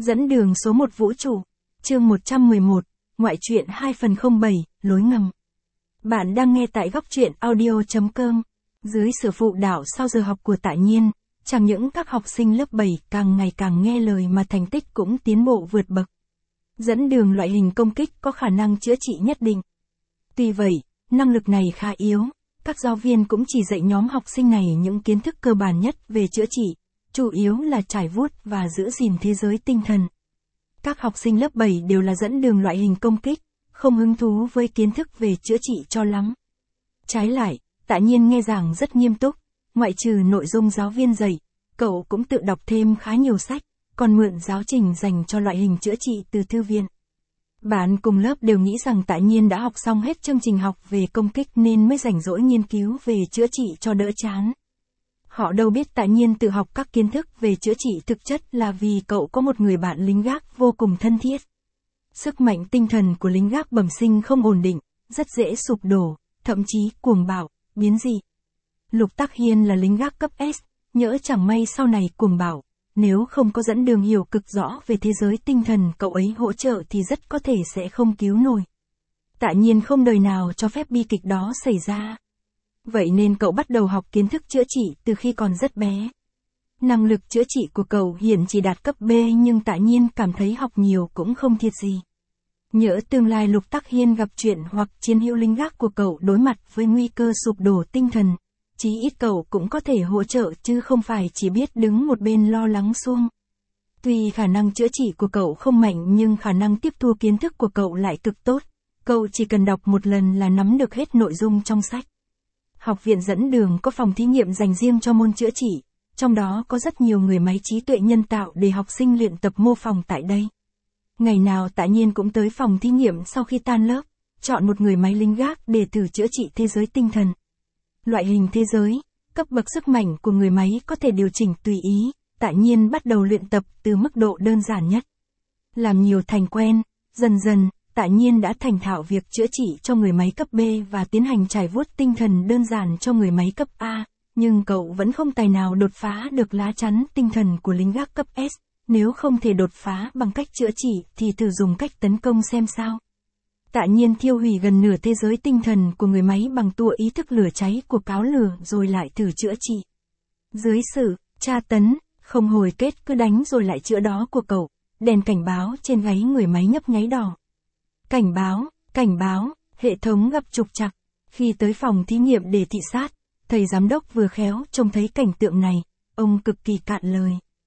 Dẫn đường số 1 vũ trụ. Chương 111, ngoại truyện 2 phần 07, lối ngầm. Bạn đang nghe tại góc truyện audio.com. Dưới sự phụ đạo sau giờ học của Tạ Nhiên, chẳng những các học sinh lớp 7 càng ngày càng nghe lời mà thành tích cũng tiến bộ vượt bậc. Dẫn đường loại hình công kích có khả năng chữa trị nhất định. Tuy vậy, năng lực này khá yếu, các giáo viên cũng chỉ dạy nhóm học sinh này những kiến thức cơ bản nhất về chữa trị, chủ yếu là trải vuốt và giữ gìn thế giới tinh thần. Các học sinh lớp 7 đều là dẫn đường loại hình công kích, không hứng thú với kiến thức về chữa trị cho lắm. Trái lại, Tạ Nhiên nghe giảng rất nghiêm túc, ngoại trừ nội dung giáo viên dạy, cậu cũng tự đọc thêm khá nhiều sách, còn mượn giáo trình dành cho loại hình chữa trị từ thư viện. Bạn cùng lớp đều nghĩ rằng Tạ Nhiên đã học xong hết chương trình học về công kích nên mới rảnh rỗi nghiên cứu về chữa trị cho đỡ chán. Họ đâu biết Tạ Nhiên tự học các kiến thức về chữa trị thực chất là vì cậu có một người bạn lính gác vô cùng thân thiết. Sức mạnh tinh thần của lính gác bẩm sinh không ổn định, rất dễ sụp đổ, thậm chí cuồng bạo, biến dị. Lục Tắc Hiên là lính gác cấp S, nhỡ chẳng may sau này cuồng bạo, nếu không có dẫn đường hiểu cực rõ về thế giới tinh thần cậu ấy hỗ trợ thì rất có thể sẽ không cứu nổi. Tạ Nhiên không đời nào cho phép bi kịch đó xảy ra. Vậy nên cậu bắt đầu học kiến thức chữa trị từ khi còn rất bé. Năng lực chữa trị của cậu hiện chỉ đạt cấp B nhưng Tạ Nhiên cảm thấy học nhiều cũng không thiệt gì. Nhỡ tương lai Lục Tắc Hiên gặp chuyện hoặc chiến hữu lính gác của cậu đối mặt với nguy cơ sụp đổ tinh thần, chí ít cậu cũng có thể hỗ trợ chứ không phải chỉ biết đứng một bên lo lắng suông. Tuy khả năng chữa trị của cậu không mạnh nhưng khả năng tiếp thu kiến thức của cậu lại cực tốt, cậu chỉ cần đọc một lần là nắm được hết nội dung trong sách. Học viện dẫn đường có phòng thí nghiệm dành riêng cho môn chữa trị, trong đó có rất nhiều người máy trí tuệ nhân tạo để học sinh luyện tập mô phỏng tại đây. Ngày nào Tạ Nhiên cũng tới phòng thí nghiệm sau khi tan lớp, chọn một người máy lính gác để thử chữa trị thế giới tinh thần. Loại hình thế giới, cấp bậc sức mạnh của người máy có thể điều chỉnh tùy ý, Tạ Nhiên bắt đầu luyện tập từ mức độ đơn giản nhất. Làm nhiều thành quen, dần dần, Tạ Nhiên đã thành thạo việc chữa trị cho người máy cấp B và tiến hành trải vuốt tinh thần đơn giản cho người máy cấp A, nhưng cậu vẫn không tài nào đột phá được lá chắn tinh thần của lính gác cấp S, nếu không thể đột phá bằng cách chữa trị thì thử dùng cách tấn công xem sao. Tạ Nhiên thiêu hủy gần nửa thế giới tinh thần của người máy bằng tua ý thức lửa cháy của cáo lửa rồi lại thử chữa trị. Dưới sự tra tấn, không hồi kết cứ đánh rồi lại chữa đó của cậu, đèn cảnh báo trên gáy người máy nhấp nháy đỏ. Cảnh báo, hệ thống gặp trục trặc. Khi tới phòng thí nghiệm để thị sát, thầy giám đốc vừa khéo trông thấy cảnh tượng này, ông cực kỳ cạn lời.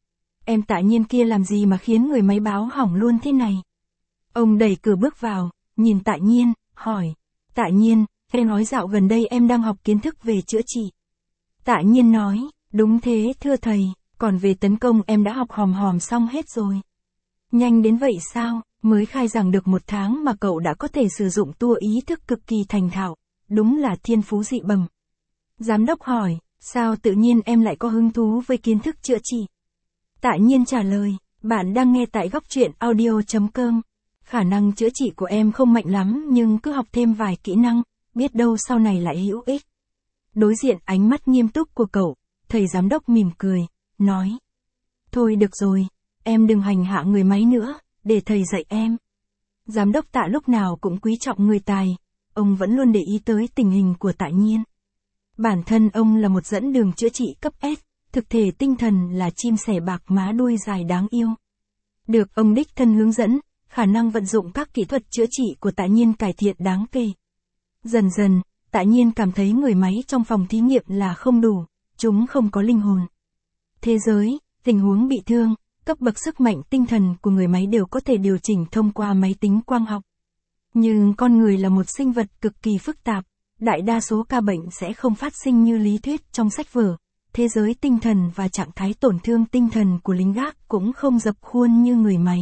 Em Tạ Nhiên kia làm gì mà khiến người máy báo hỏng luôn thế này? Ông đẩy cửa bước vào, nhìn Tạ Nhiên, hỏi. Tạ Nhiên, em nói dạo gần đây em đang học kiến thức về chữa trị. Tạ Nhiên nói, đúng thế thưa thầy, còn về tấn công em đã học hòm hòm xong hết rồi. Nhanh đến vậy sao? Mới khai giảng được 1 tháng mà cậu đã có thể sử dụng tua ý thức cực kỳ thành thạo, đúng là thiên phú dị bẩm. Giám đốc hỏi, sao tự nhiên em lại có hứng thú với kiến thức chữa trị? Tạ Nhiên trả lời, bạn đang nghe tại góc truyện audio.com. Khả năng chữa trị của em không mạnh lắm nhưng cứ học thêm vài kỹ năng, biết đâu sau này lại hữu ích. Đối diện ánh mắt nghiêm túc của cậu, thầy giám đốc mỉm cười, nói. Thôi được rồi, em đừng hành hạ người máy nữa, để thầy dạy em. Giám đốc Tạ lúc nào cũng quý trọng người tài, ông vẫn luôn để ý tới tình hình của Tạ Nhiên. Bản thân ông là một dẫn đường chữa trị cấp S, thực thể tinh thần là chim sẻ bạc má đuôi dài đáng yêu. Được ông đích thân hướng dẫn, khả năng vận dụng các kỹ thuật chữa trị của Tạ Nhiên cải thiện đáng kể. Dần dần, Tạ Nhiên cảm thấy người máy trong phòng thí nghiệm là không đủ, chúng không có linh hồn. Thế giới, tình huống bị thương, cấp bậc sức mạnh tinh thần của người máy đều có thể điều chỉnh thông qua máy tính quang học. Nhưng con người là một sinh vật cực kỳ phức tạp, đại đa số ca bệnh sẽ không phát sinh như lý thuyết trong sách vở. Thế giới tinh thần và trạng thái tổn thương tinh thần của lính gác cũng không dập khuôn như người máy.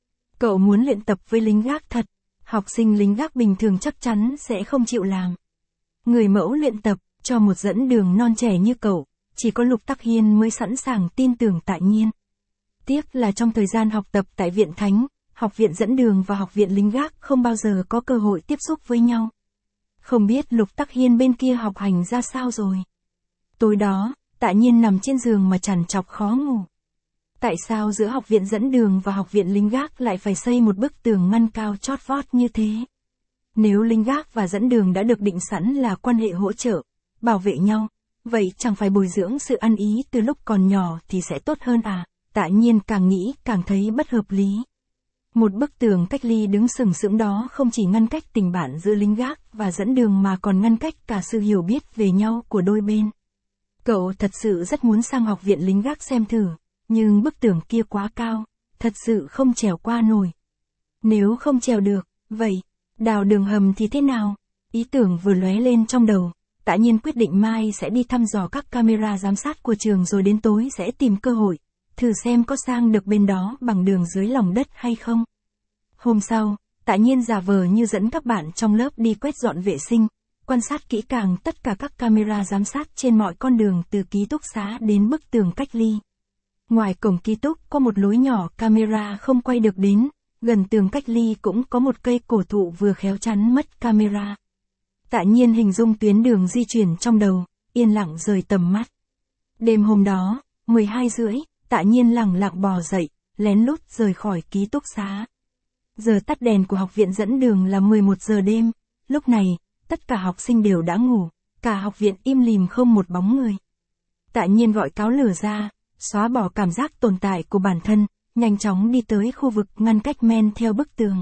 Cậu muốn luyện tập với lính gác thật, học sinh lính gác bình thường chắc chắn sẽ không chịu làm. Người mẫu luyện tập, cho một dẫn đường non trẻ như cậu, chỉ có Lục Tắc Hiên mới sẵn sàng tin tưởng Tạ Nhiên. Tiếc là trong thời gian học tập tại Viện Thánh, Học viện dẫn đường và Học viện lính gác không bao giờ có cơ hội tiếp xúc với nhau. Không biết Lục Tắc Hiên bên kia học hành ra sao rồi. Tối đó, Tạ Nhiên nằm trên giường mà trằn trọc khó ngủ. Tại sao giữa học viện dẫn đường và học viện lính gác lại phải xây một bức tường ngăn cao chót vót như thế? Nếu lính gác và dẫn đường đã được định sẵn là quan hệ hỗ trợ, bảo vệ nhau, vậy chẳng phải bồi dưỡng sự ăn ý từ lúc còn nhỏ thì sẽ tốt hơn à? Tạ Nhiên càng nghĩ càng thấy bất hợp lý. Một bức tường cách ly đứng sừng sững đó không chỉ ngăn cách tình bạn giữa lính gác và dẫn đường mà còn ngăn cách cả sự hiểu biết về nhau của đôi bên. Cậu thật sự rất muốn sang học viện lính gác xem thử, nhưng bức tường kia quá cao, thật sự không trèo qua nổi. Nếu không trèo được, vậy, đào đường hầm thì thế nào? Ý tưởng vừa lóe lên trong đầu, Tạ Nhiên quyết định mai sẽ đi thăm dò các camera giám sát của trường rồi đến tối sẽ tìm cơ hội, thử xem có sang được bên đó bằng đường dưới lòng đất hay không. Hôm sau, Tạ Nhiên giả vờ như dẫn các bạn trong lớp đi quét dọn vệ sinh, quan sát kỹ càng tất cả các camera giám sát trên mọi con đường từ ký túc xá đến bức tường cách ly. Ngoài cổng ký túc có một lối nhỏ camera không quay được đến, gần tường cách ly cũng có một cây cổ thụ vừa khéo chắn mất camera. Tạ Nhiên hình dung tuyến đường di chuyển trong đầu, yên lặng rời tầm mắt. Đêm hôm đó, 12:30, Tạ Nhiên lẳng lặng bò dậy, lén lút rời khỏi ký túc xá. Giờ tắt đèn của học viện dẫn đường là 11 giờ đêm, lúc này, tất cả học sinh đều đã ngủ, cả học viện im lìm không một bóng người. Tạ Nhiên gọi cáo lửa ra, xóa bỏ cảm giác tồn tại của bản thân, nhanh chóng đi tới khu vực ngăn cách men theo bức tường.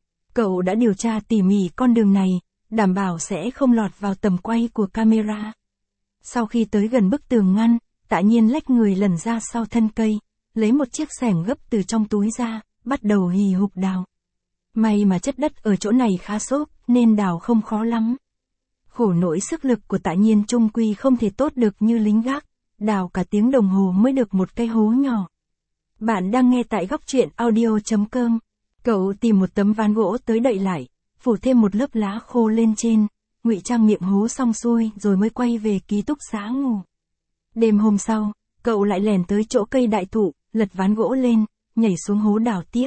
Cậu đã điều tra tỉ mỉ con đường này, đảm bảo sẽ không lọt vào tầm quay của camera. Sau khi tới gần bức tường ngăn, Tạ Nhiên lách người lẩn ra sau thân cây, lấy một chiếc xẻng gấp từ trong túi ra, bắt đầu hì hục đào. May mà chất đất ở chỗ này khá xốp, nên đào không khó lắm. Khổ nỗi sức lực của Tạ Nhiên chung quy không thể tốt được như lính gác, đào cả tiếng đồng hồ mới được một cái hố nhỏ. Bạn đang nghe tại góc truyện audio.com. Cậu tìm một tấm ván gỗ tới đậy lại, phủ thêm một lớp lá khô lên trên, ngụy trang miệng hố xong xuôi rồi mới quay về ký túc xá ngủ. Đêm hôm sau, cậu lại lèn tới chỗ cây đại thụ, lật ván gỗ lên, nhảy xuống hố đào tiếp.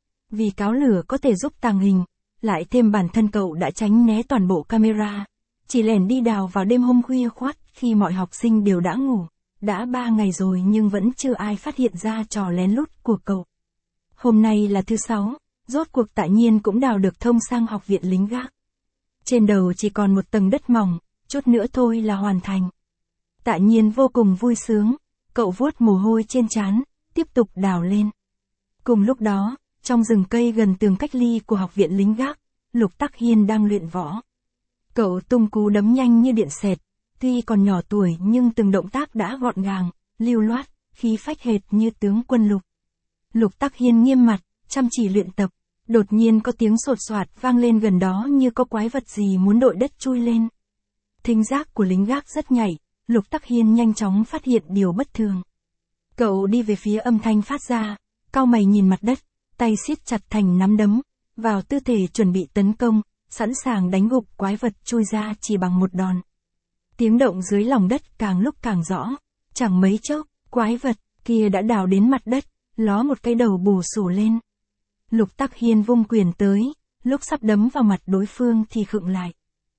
Vì cáo lửa có thể giúp tàng hình, lại thêm bản thân cậu đã tránh né toàn bộ camera, chỉ lèn đi đào vào đêm hôm khuya khoắt khi mọi học sinh đều đã ngủ. Đã 3 ngày rồi nhưng vẫn chưa ai phát hiện ra trò lén lút của cậu. Hôm nay là thứ 6, rốt cuộc Tạ Nhiên cũng đào được thông sang học viện lính gác. Trên đầu chỉ còn một tầng đất mỏng, chút nữa thôi là hoàn thành. Tạ Nhiên vô cùng vui sướng, cậu vuốt mồ hôi trên trán, tiếp tục đào lên. Cùng lúc đó, trong rừng cây gần tường cách ly của học viện lính gác, Lục Tắc Hiên đang luyện võ. Cậu tung cú đấm nhanh như điện xẹt, tuy còn nhỏ tuổi nhưng từng động tác đã gọn gàng, lưu loát, khí phách hệt như tướng quân Lục. Lục Tắc Hiên nghiêm mặt, chăm chỉ luyện tập, đột nhiên có tiếng sột soạt vang lên gần đó như có quái vật gì muốn đội đất chui lên. Thính giác của lính gác rất nhạy, Lục Tắc Hiên nhanh chóng phát hiện điều bất thường. Cậu đi về phía âm thanh phát ra, cau mày nhìn mặt đất, tay siết chặt thành nắm đấm, vào tư thế chuẩn bị tấn công, sẵn sàng đánh gục quái vật chui ra chỉ bằng một đòn. Tiếng động dưới lòng đất càng lúc càng rõ, chẳng mấy chốc, quái vật kia đã đào đến mặt đất, ló một cái đầu bù xù lên. Lục Tắc Hiên vung quyền tới, lúc sắp đấm vào mặt đối phương thì khựng lại.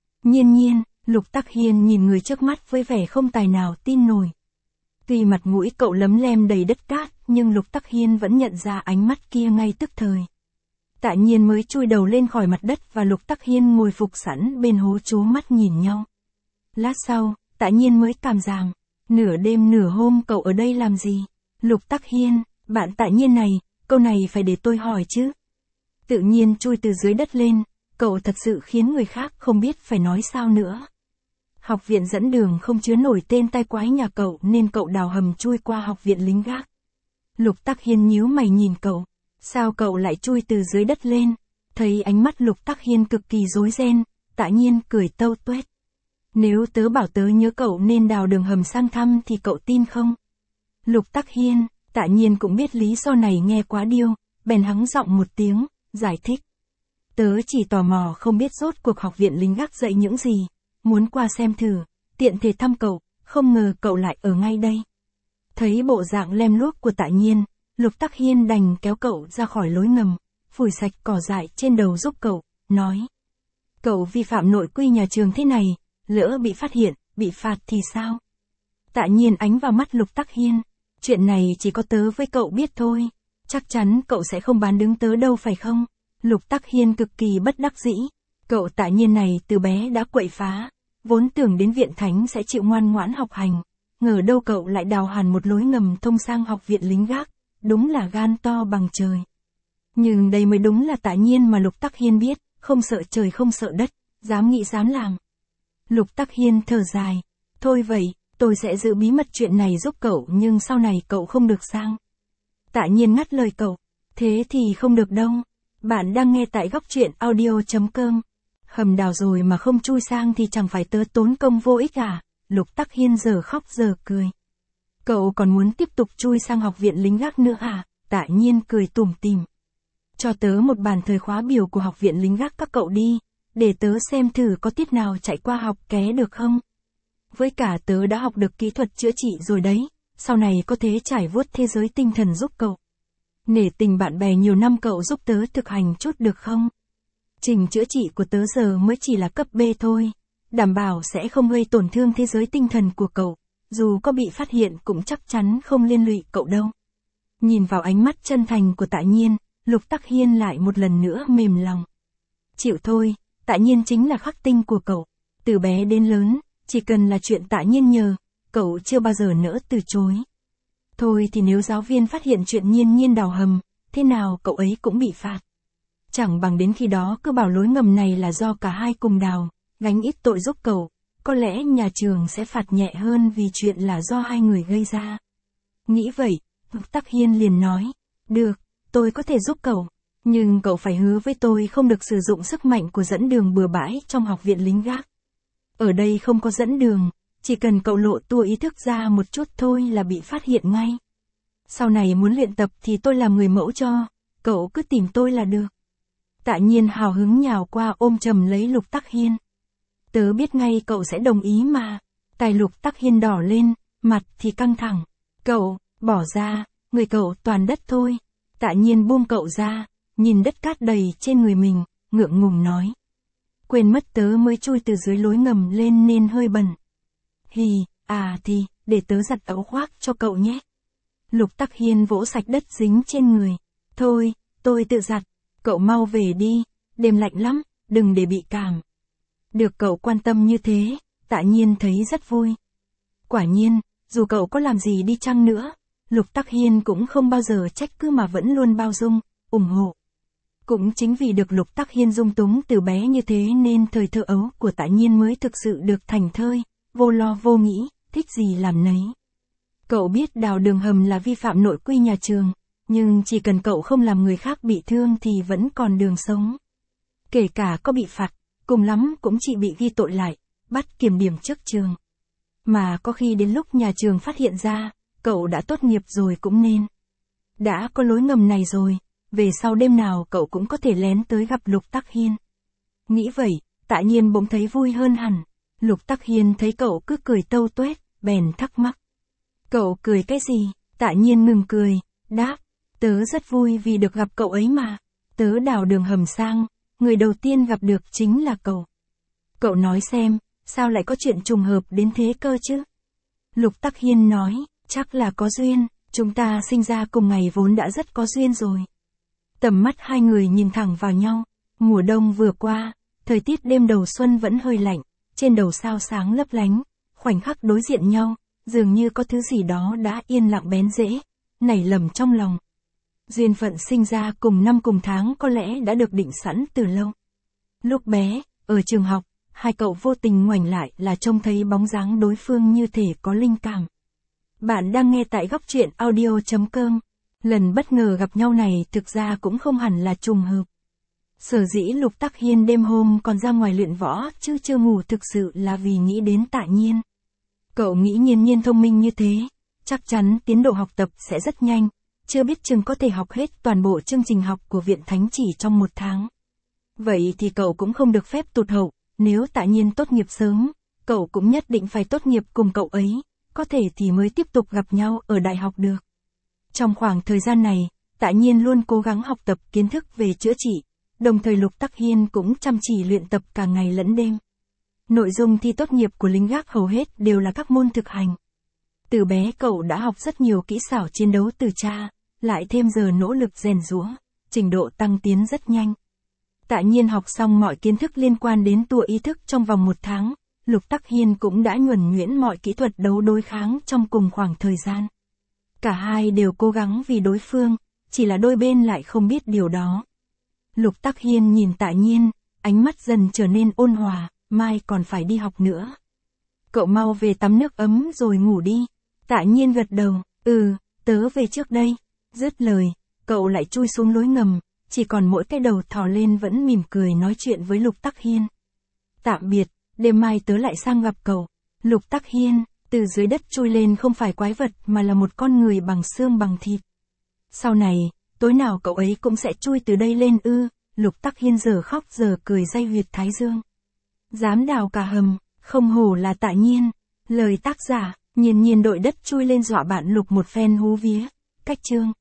Nhiên, Lục Tắc Hiên nhìn người trước mắt với vẻ không tài nào tin nổi. Tuy mặt mũi cậu lấm lem đầy đất cát, nhưng Lục Tắc Hiên vẫn nhận ra ánh mắt kia ngay tức thời. Tạ Nhiên mới chui đầu lên khỏi mặt đất và Lục Tắc Hiên ngồi phục sẵn bên hố trố mắt nhìn nhau. Lát sau, Tạ Nhiên mới cảm giảm, nửa đêm nửa hôm cậu ở đây làm gì? Lục Tắc Hiên, bạn Tạ Nhiên này, câu này phải để tôi hỏi chứ. Tự nhiên chui từ dưới đất lên, cậu thật sự khiến người khác không biết phải nói sao nữa. Học viện dẫn đường không chứa nổi tên tai quái nhà cậu nên cậu đào hầm chui qua học viện lính gác. Lục Tắc Hiên nhíu mày nhìn cậu, sao cậu lại chui từ dưới đất lên? Thấy ánh mắt Lục Tắc Hiên cực kỳ rối ren, Tạ Nhiên cười tâu tuét. Nếu tớ bảo tớ nhớ cậu nên đào đường hầm sang thăm thì cậu tin không? Lục Tắc Hiên, Tạ Nhiên cũng biết lý do này nghe quá điêu, bèn hắng giọng một tiếng, giải thích. Tớ chỉ tò mò không biết rốt cuộc học viện lính gác dạy những gì, muốn qua xem thử, tiện thể thăm cậu, không ngờ cậu lại ở ngay đây. Thấy bộ dạng lem luốc của Tạ Nhiên, Lục Tắc Hiên đành kéo cậu ra khỏi lối ngầm, phủi sạch cỏ dại trên đầu giúp cậu, nói. Cậu vi phạm nội quy nhà trường thế này, lỡ bị phát hiện, bị phạt thì sao? Tạ Nhiên ánh vào mắt Lục Tắc Hiên. Chuyện này chỉ có tớ với cậu biết thôi. Chắc chắn cậu sẽ không bán đứng tớ đâu phải không? Lục Tắc Hiên cực kỳ bất đắc dĩ. Cậu Tạ Nhiên này từ bé đã quậy phá. Vốn tưởng đến viện thánh sẽ chịu ngoan ngoãn học hành. Ngờ đâu cậu lại đào hẳn một lối ngầm thông sang học viện lính gác. Đúng là gan to bằng trời. Nhưng đây mới đúng là Tạ Nhiên mà Lục Tắc Hiên biết. Không sợ trời không sợ đất. Dám nghĩ dám làm. Lục Tắc Hiên thở dài. Thôi vậy, tôi sẽ giữ bí mật chuyện này giúp cậu nhưng sau này cậu không được sang. Tạ Nhiên ngắt lời cậu. Thế thì không được đâu. Bạn đang nghe tại góc truyện audio.com. Hầm đào rồi mà không chui sang thì chẳng phải tớ tốn công vô ích à? Lục Tắc Hiên giờ khóc giờ cười. Cậu còn muốn tiếp tục chui sang học viện lính gác nữa à? Tạ Nhiên cười tủm tỉm. Cho tớ một bản thời khóa biểu của học viện lính gác các cậu đi. Để tớ xem thử có tiết nào chạy qua học ké được không? Với cả tớ đã học được kỹ thuật chữa trị rồi đấy. Sau này có thể trải vuốt thế giới tinh thần giúp cậu. Nể tình bạn bè nhiều năm cậu giúp tớ thực hành chút được không? Trình chữa trị của tớ giờ mới chỉ là cấp B thôi. Đảm bảo sẽ không gây tổn thương thế giới tinh thần của cậu. Dù có bị phát hiện cũng chắc chắn không liên lụy cậu đâu. Nhìn vào ánh mắt chân thành của Tạ Nhiên, Lục Tắc Hiên lại một lần nữa mềm lòng. Chịu thôi, Tạ Nhiên chính là khắc tinh của cậu. Từ bé đến lớn, chỉ cần là chuyện Tạ Nhiên nhờ, cậu chưa bao giờ nỡ từ chối. Thôi thì nếu giáo viên phát hiện chuyện Nhiên Nhiên đào hầm, thế nào cậu ấy cũng bị phạt. Chẳng bằng đến khi đó cứ bảo lối ngầm này là do cả hai cùng đào, gánh ít tội giúp cậu. Có lẽ nhà trường sẽ phạt nhẹ hơn vì chuyện là do hai người gây ra. Nghĩ vậy, Lục Tắc Hiên liền nói. Được, tôi có thể giúp cậu. Nhưng cậu phải hứa với tôi không được sử dụng sức mạnh của dẫn đường bừa bãi trong học viện lính gác. Ở đây không có dẫn đường, chỉ cần cậu lộ tua ý thức ra một chút thôi là bị phát hiện ngay. Sau này muốn luyện tập thì tôi làm người mẫu cho, cậu cứ tìm tôi là được. Tạ Nhiên hào hứng nhào qua ôm chầm lấy Lục Tắc Hiên. Tớ biết ngay cậu sẽ đồng ý mà. Tai Lục Tắc Hiên đỏ lên, mặt thì căng thẳng. Cậu, bỏ ra, người cậu toàn đất thôi. Tạ Nhiên buông cậu ra, nhìn đất cát đầy trên người mình, ngượng ngùng nói. Quên mất tớ mới chui từ dưới lối ngầm lên nên hơi bẩn. Hì, thì, để tớ giặt áo khoác cho cậu nhé. Lục Tắc Hiên vỗ sạch đất dính trên người. Thôi, tôi tự giặt, cậu mau về đi, đêm lạnh lắm, đừng để bị cảm. Được cậu quan tâm như thế, Tạ Nhiên thấy rất vui. Quả nhiên, dù cậu có làm gì đi chăng nữa, Lục Tắc Hiên cũng không bao giờ trách cứ mà vẫn luôn bao dung, ủng hộ. Cũng chính vì được Lục Tắc Hiên dung túng từ bé như thế nên thời thơ ấu của Tạ Nhiên mới thực sự được thảnh thơi, vô lo vô nghĩ, thích gì làm nấy. Cậu biết đào đường hầm là vi phạm nội quy nhà trường, nhưng chỉ cần cậu không làm người khác bị thương thì vẫn còn đường sống. Kể cả có bị phạt, cùng lắm cũng chỉ bị ghi tội lại, bắt kiểm điểm trước trường. Mà có khi đến lúc nhà trường phát hiện ra, cậu đã tốt nghiệp rồi cũng nên. Đã có lối ngầm này rồi, về sau đêm nào cậu cũng có thể lén tới gặp Lục Tắc Hiên. Nghĩ vậy, Tạ Nhiên bỗng thấy vui hơn hẳn. Lục Tắc Hiên thấy cậu cứ cười tâu tuét, bèn thắc mắc. Cậu cười cái gì? Tạ Nhiên ngừng cười, đáp. Tớ rất vui vì được gặp cậu ấy mà. Tớ đào đường hầm sang, người đầu tiên gặp được chính là cậu. Cậu nói xem, sao lại có chuyện trùng hợp đến thế cơ chứ? Lục Tắc Hiên nói, chắc là có duyên, chúng ta sinh ra cùng ngày vốn đã rất có duyên rồi. Tầm mắt hai người nhìn thẳng vào nhau, mùa đông vừa qua, thời tiết đêm đầu xuân vẫn hơi lạnh, trên đầu sao sáng lấp lánh, khoảnh khắc đối diện nhau, dường như có thứ gì đó đã yên lặng bén rễ, nảy lầm trong lòng. Duyên phận sinh ra cùng năm cùng tháng có lẽ đã được định sẵn từ lâu. Lúc bé, ở trường học, hai cậu vô tình ngoảnh lại là trông thấy bóng dáng đối phương như thể có linh cảm. Bạn đang nghe tại góc truyện audio.com. Lần bất ngờ gặp nhau này thực ra cũng không hẳn là trùng hợp. Sở dĩ Lục Tắc Hiên đêm hôm còn ra ngoài luyện võ chứ chưa ngủ thực sự là vì nghĩ đến Tạ Nhiên. Cậu nghĩ Nhiên Nhiên thông minh như thế, chắc chắn tiến độ học tập sẽ rất nhanh, chưa biết chừng có thể học hết toàn bộ chương trình học của Viện Thánh chỉ trong 1 tháng. Vậy thì cậu cũng không được phép tụt hậu, nếu Tạ Nhiên tốt nghiệp sớm, cậu cũng nhất định phải tốt nghiệp cùng cậu ấy, có thể thì mới tiếp tục gặp nhau ở đại học được. Trong khoảng thời gian này, Tạ Nhiên luôn cố gắng học tập kiến thức về chữa trị, đồng thời Lục Tắc Hiên cũng chăm chỉ luyện tập cả ngày lẫn đêm. Nội dung thi tốt nghiệp của lính gác hầu hết đều là các môn thực hành. Từ bé cậu đã học rất nhiều kỹ xảo chiến đấu từ cha, lại thêm giờ nỗ lực rèn giũa, trình độ tăng tiến rất nhanh. Tạ Nhiên học xong mọi kiến thức liên quan đến tua ý thức trong vòng 1 tháng, Lục Tắc Hiên cũng đã nhuần nhuyễn mọi kỹ thuật đấu đối kháng trong cùng khoảng thời gian. Cả hai đều cố gắng vì đối phương, chỉ là đôi bên lại không biết điều đó. Lục Tắc Hiên nhìn Tạ Nhiên, ánh mắt dần trở nên ôn hòa, mai còn phải đi học nữa. Cậu mau về tắm nước ấm rồi ngủ đi. Tạ Nhiên gật đầu, tớ về trước đây. Dứt lời, cậu lại chui xuống lối ngầm, chỉ còn mỗi cái đầu thò lên vẫn mỉm cười nói chuyện với Lục Tắc Hiên. Tạm biệt, đêm mai tớ lại sang gặp cậu. Lục Tắc Hiên, từ dưới đất chui lên không phải quái vật mà là một con người bằng xương bằng thịt. Sau này, tối nào cậu ấy cũng sẽ chui từ đây lên ư? Lục Tắc Hiên giờ khóc giờ cười day huyệt thái dương. Dám đào cả hầm, không hổ là Tạ Nhiên. Lời tác giả, Nhiên Nhiên đội đất chui lên dọa bạn Lục một phen hú vía. Cách chương